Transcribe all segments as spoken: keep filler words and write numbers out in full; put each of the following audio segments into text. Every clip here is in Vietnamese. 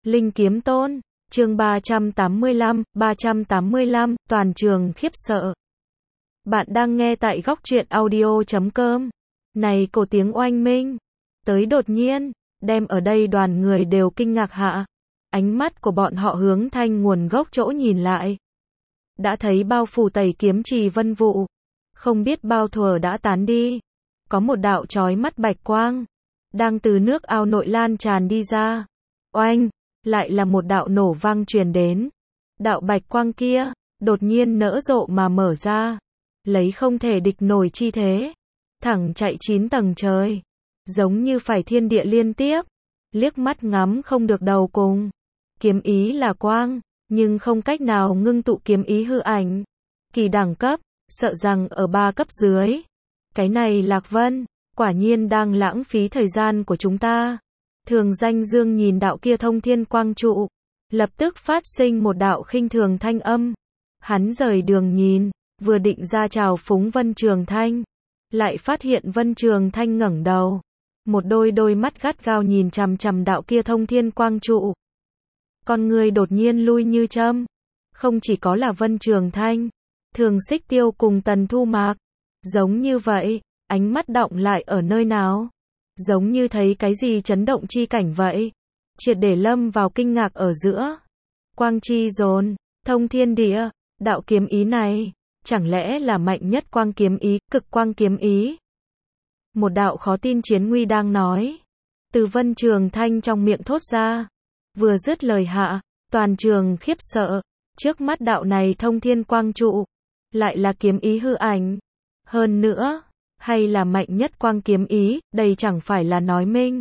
Linh Kiếm Tôn, chương ba trăm tám mươi lăm, ba trăm tám mươi lăm, toàn trường khiếp sợ. Bạn đang nghe tại góc truyện audio chấm com. Này cổ tiếng oanh minh, tới đột nhiên, đem ở đây đoàn người đều kinh ngạc hạ. Ánh mắt của bọn họ hướng thanh nguồn gốc chỗ nhìn lại. Đã thấy bao phủ tẩy kiếm trì vân vụ. Không biết bao thuở đã tán đi. Có một đạo chói mắt bạch quang. Đang từ nước ao nội lan tràn đi ra. Oanh, lại là một đạo nổ vang truyền đến. Đạo bạch quang kia, đột nhiên nở rộ mà mở ra. Lấy không thể địch nổi chi thế. Thẳng chạy chín tầng trời. Giống như phải thiên địa liên tiếp. Liếc mắt ngắm không được đầu cùng. Kiếm ý là quang, nhưng không cách nào ngưng tụ kiếm ý hư ảnh. Kỳ đẳng cấp, sợ rằng ở ba cấp dưới. Cái này Lạc Vân, quả nhiên đang lãng phí thời gian của chúng ta. Thường Danh Dương nhìn đạo kia thông thiên quang trụ. Lập tức phát sinh một đạo khinh thường thanh âm. Hắn rời đường nhìn, vừa định ra chào phúng Vân Trường Thanh. Lại phát hiện Vân Trường Thanh ngẩng đầu. Một đôi đôi mắt gắt gao nhìn chằm chằm đạo kia thông thiên quang trụ. Con người đột nhiên lui như châm. Không chỉ có là Vân Trường Thanh, Thường Xích Tiêu cùng Tần Thu Mạc. Giống như vậy, ánh mắt đọng lại ở nơi nào? Giống như thấy cái gì chấn động chi cảnh vậy. Triệt để lâm vào kinh ngạc ở giữa. Quang chi dồn, thông thiên địa, đạo kiếm ý này, chẳng lẽ là mạnh nhất quang kiếm ý, cực quang kiếm ý? Một đạo khó tin chiến nguy đang nói. Từ Vân Trường Thanh trong miệng thốt ra. Vừa dứt lời hạ, toàn trường khiếp sợ. Trước mắt đạo này thông thiên quang trụ. Lại là kiếm ý hư ảnh. Hơn nữa, hay là mạnh nhất quang kiếm ý, đây chẳng phải là nói minh.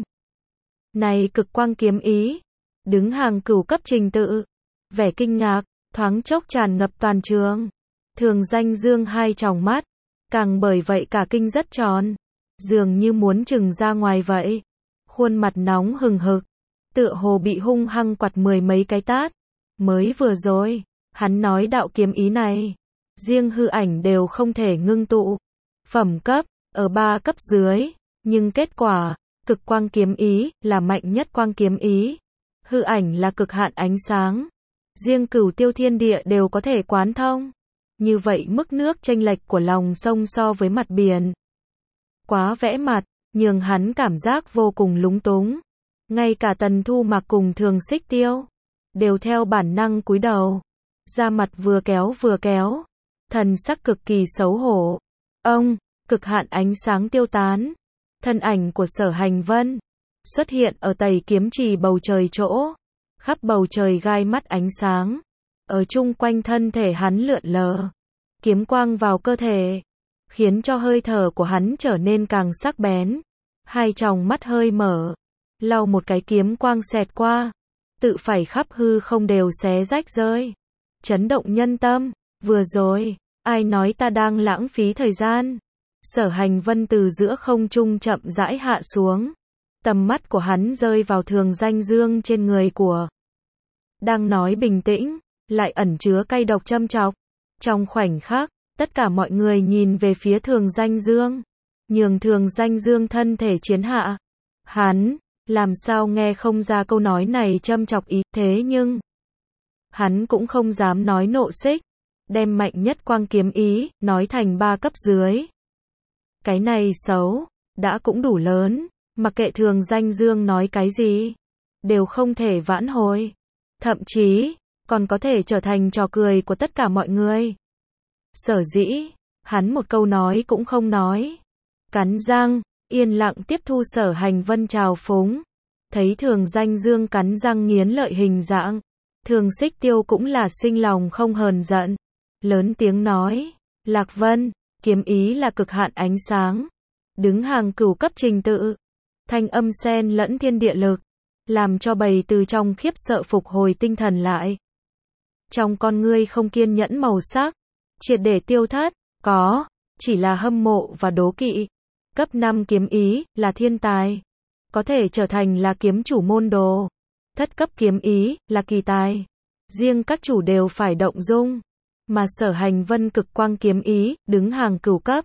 Này cực quang kiếm ý. Đứng hàng cửu cấp trình tự. Vẻ kinh ngạc, thoáng chốc tràn ngập toàn trường. Thường Danh Dương hai tròng mắt. Càng bởi vậy cả kinh rất tròn. Dường như muốn trừng ra ngoài vậy. Khuôn mặt nóng hừng hực. Tựa hồ bị hung hăng quặt mười mấy cái tát. Mới vừa rồi, hắn nói đạo kiếm ý này. Riêng hư ảnh đều không thể ngưng tụ. Phẩm cấp, ở ba cấp dưới. Nhưng kết quả, cực quang kiếm ý, là mạnh nhất quang kiếm ý. Hư ảnh là cực hạn ánh sáng. Riêng cửu tiêu thiên địa đều có thể quán thông. Như vậy mức nước chênh lệch của lòng sông so với mặt biển. Quá vẽ mặt, nhường hắn cảm giác vô cùng lúng túng. Ngay cả Tần Thu Mạc cùng Thường Xích Tiêu, đều theo bản năng cúi đầu. Da mặt vừa kéo vừa kéo. Thần sắc cực kỳ xấu hổ. Ông, cực hạn ánh sáng tiêu tán. Thân ảnh của Sở Hành Vân, xuất hiện ở tẩy kiếm trì bầu trời chỗ. Khắp bầu trời gai mắt ánh sáng. Ở chung quanh thân thể hắn lượn lờ. Kiếm quang vào cơ thể. Khiến cho hơi thở của hắn trở nên càng sắc bén. Hai tròng mắt hơi mở. Lau một cái kiếm quang xẹt qua. Tự phải khắp hư không đều xé rách rơi. Chấn động nhân tâm. Vừa rồi, ai nói ta đang lãng phí thời gian? Sở Hành Vân từ giữa không trung chậm rãi hạ xuống. Tầm mắt của hắn rơi vào Thường Danh Dương trên người của. Đang nói bình tĩnh, lại ẩn chứa cay độc châm chọc. Trong khoảnh khắc, tất cả mọi người nhìn về phía Thường Danh Dương. Nhường Thường Danh Dương thân thể chiến hạ. Hắn, làm sao nghe không ra câu nói này châm chọc ý, thế nhưng hắn cũng không dám nói nộ xích. Đem mạnh nhất quang kiếm ý, nói thành ba cấp dưới. Cái này xấu, đã cũng đủ lớn. Mặc kệ Thường Danh Dương nói cái gì, đều không thể vãn hồi. Thậm chí, còn có thể trở thành trò cười của tất cả mọi người. Sở dĩ, hắn một câu nói cũng không nói. Cắn răng, yên lặng tiếp thu Sở Hành Vân trào phúng. Thấy Thường Danh Dương cắn răng nghiến lợi hình dạng. Thường Xích Tiêu cũng là sinh lòng không hờn giận. Lớn tiếng nói, Lạc Vân, kiếm ý là cực hạn ánh sáng. Đứng hàng cửu cấp trình tự. Thanh âm xen lẫn thiên địa lực. Làm cho bầy từ trong khiếp sợ phục hồi tinh thần lại. Trong con ngươi không kiên nhẫn màu sắc. Triệt để tiêu thất. Có, chỉ là hâm mộ và đố kỵ. Cấp năm kiếm ý, là thiên tài. Có thể trở thành là kiếm chủ môn đồ. Thất cấp kiếm ý, là kỳ tài. Riêng các chủ đều phải động dung. Mà Sở Hành Vân cực quang kiếm ý, đứng hàng cửu cấp.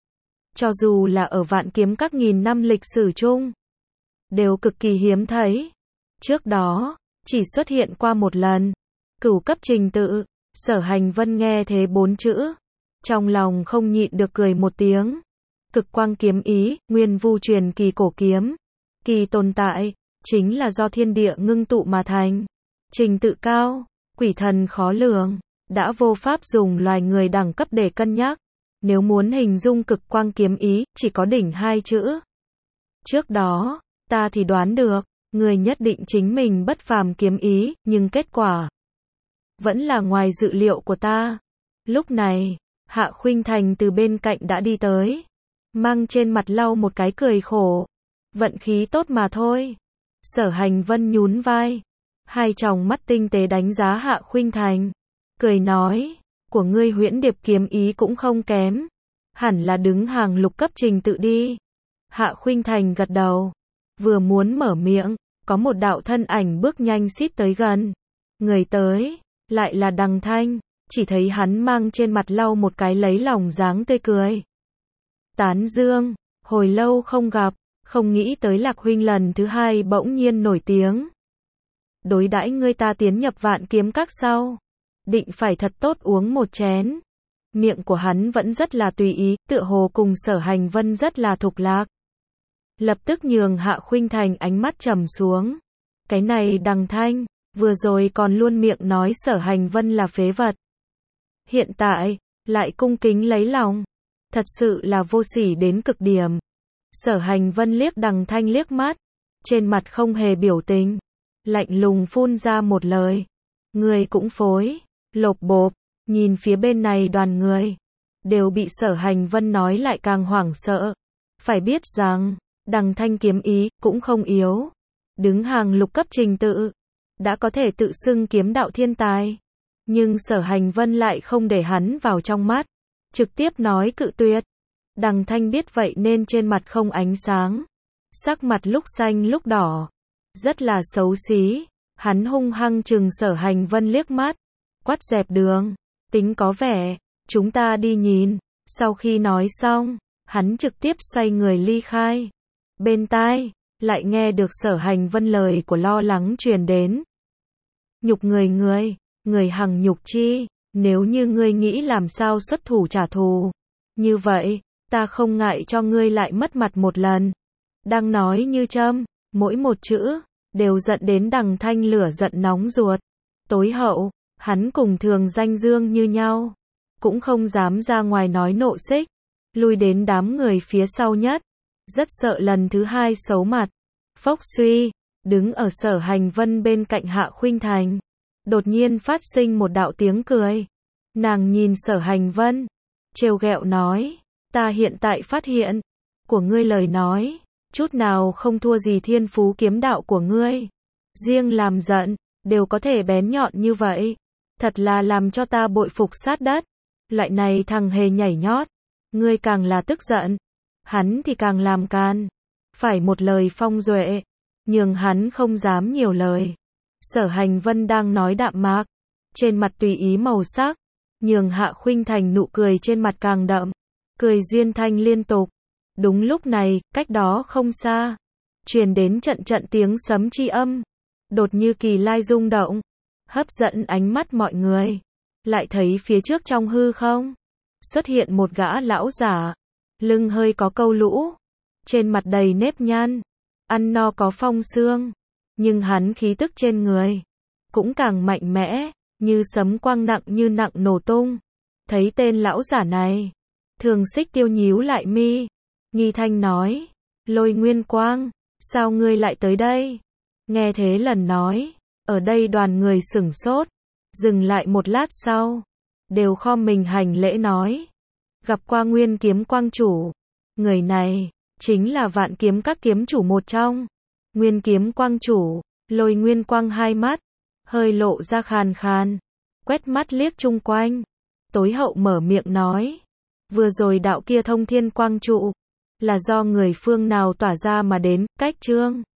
Cho dù là ở vạn kiếm các nghìn năm lịch sử chung, đều cực kỳ hiếm thấy. Trước đó, chỉ xuất hiện qua một lần. Cửu cấp trình tự, Sở Hành Vân nghe thế bốn chữ, trong lòng không nhịn được cười một tiếng. Cực quang kiếm ý, nguyên vu truyền kỳ cổ kiếm. Kỳ tồn tại, chính là do thiên địa ngưng tụ mà thành. Trình tự cao, quỷ thần khó lường, đã vô pháp dùng loài người đẳng cấp để cân nhắc. Nếu muốn hình dung cực quang kiếm ý, chỉ có đỉnh hai chữ. Trước đó, ta thì đoán được, người nhất định chính mình bất phàm kiếm ý, nhưng kết quả vẫn là ngoài dự liệu của ta. Lúc này, Hạ Khuynh Thành từ bên cạnh đã đi tới, mang trên mặt lau một cái cười khổ. Vận khí tốt mà thôi. Sở Hành Vân nhún vai, hai tròng mắt tinh tế đánh giá Hạ Khuynh Thành, cười nói, của ngươi huyễn điệp kiếm ý cũng không kém, hẳn là đứng hàng lục cấp trình tự đi. Hạ Khuynh Thành gật đầu, vừa muốn mở miệng, có một đạo thân ảnh bước nhanh xít tới gần. Người tới, lại là Đằng Thanh, chỉ thấy hắn mang trên mặt lau một cái lấy lòng dáng tươi cười. Tán dương, hồi lâu không gặp, không nghĩ tới Lạc huynh lần thứ hai bỗng nhiên nổi tiếng. Đối đãi ngươi ta tiến nhập Vạn Kiếm Các sau, định phải thật tốt uống một chén. Miệng của hắn vẫn rất là tùy ý, tựa hồ cùng Sở Hành Vân rất là thục lạc. Lập tức nhường Hạ Khuynh Thành ánh mắt trầm xuống. Cái này Đằng Thanh, vừa rồi còn luôn miệng nói Sở Hành Vân là phế vật. Hiện tại, lại cung kính lấy lòng. Thật sự là vô sỉ đến cực điểm. Sở Hành Vân liếc Đằng Thanh liếc mắt, trên mặt không hề biểu tình, lạnh lùng phun ra một lời. Người cũng phối, lộp bộp, nhìn phía bên này đoàn người, đều bị Sở Hành Vân nói lại càng hoảng sợ. Phải biết rằng, Đằng Thanh kiếm ý, cũng không yếu. Đứng hàng lục cấp trình tự, đã có thể tự xưng kiếm đạo thiên tài. Nhưng Sở Hành Vân lại không để hắn vào trong mắt, trực tiếp nói cự tuyệt. Đằng Thanh biết vậy nên trên mặt không ánh sáng, sắc mặt lúc xanh lúc đỏ, rất là xấu xí. Hắn hung hăng trừng Sở Hành Vân liếc mắt, quát dẹp đường, tính có vẻ, chúng ta đi nhìn. Sau khi nói xong, hắn trực tiếp xoay người ly khai. Bên tai, lại nghe được Sở Hành Vân lời của lo lắng truyền đến. Nhục người người, người hằng nhục chi, nếu như ngươi nghĩ làm sao xuất thủ trả thù, như vậy, ta không ngại cho ngươi lại mất mặt một lần. Đang nói như châm, mỗi một chữ, đều giận đến Đằng Thanh lửa giận nóng ruột. Tối hậu, hắn cùng Thường Danh Dương như nhau, cũng không dám ra ngoài nói nộ xích, lui đến đám người phía sau nhất, rất sợ lần thứ hai xấu mặt. Phốc suy, đứng ở Sở Hành Vân bên cạnh Hạ Khuynh Thành, đột nhiên phát sinh một đạo tiếng cười. Nàng nhìn Sở Hành Vân, trêu ghẹo nói, ta hiện tại phát hiện, của ngươi lời nói, chút nào không thua gì thiên phú kiếm đạo của ngươi. Riêng làm giận, đều có thể bén nhọn như vậy. Thật là làm cho ta bội phục sát đất. Loại này thằng hề nhảy nhót. Ngươi càng là tức giận, hắn thì càng làm can. Phải một lời phong duệ, nhường hắn không dám nhiều lời. Sở Hành Vân đang nói đạm mạc, trên mặt tùy ý màu sắc, nhường Hạ Khuynh Thành nụ cười trên mặt càng đậm, cười duyên thanh liên tục. Đúng lúc này, cách đó không xa, truyền đến trận trận tiếng sấm chi âm, đột như kỳ lai rung động, hấp dẫn ánh mắt mọi người. Lại thấy phía trước trong hư không, xuất hiện một gã lão giả, lưng hơi có câu lũ, trên mặt đầy nếp nhăn, ăn no có phong xương, nhưng hắn khí tức trên người cũng càng mạnh mẽ, như sấm quang nặng như nặng nổ tung. Thấy tên lão giả này, Thường Xích Tiêu nhíu lại mi, nghi thanh nói, Lôi Nguyên Quang, sao ngươi lại tới đây? Nghe thế lần nói, ở đây đoàn người sửng sốt, dừng lại một lát sau, đều khom mình hành lễ nói, gặp qua Nguyên Kiếm Quang chủ. Người này, chính là Vạn Kiếm Các kiếm chủ một trong. Nguyên Kiếm Quang chủ, Lôi Nguyên Quang hai mắt, hơi lộ ra khàn khàn, quét mắt liếc chung quanh, tối hậu mở miệng nói, vừa rồi đạo kia thông thiên quang trụ, là do người phương nào tỏa ra mà đến, cách chương.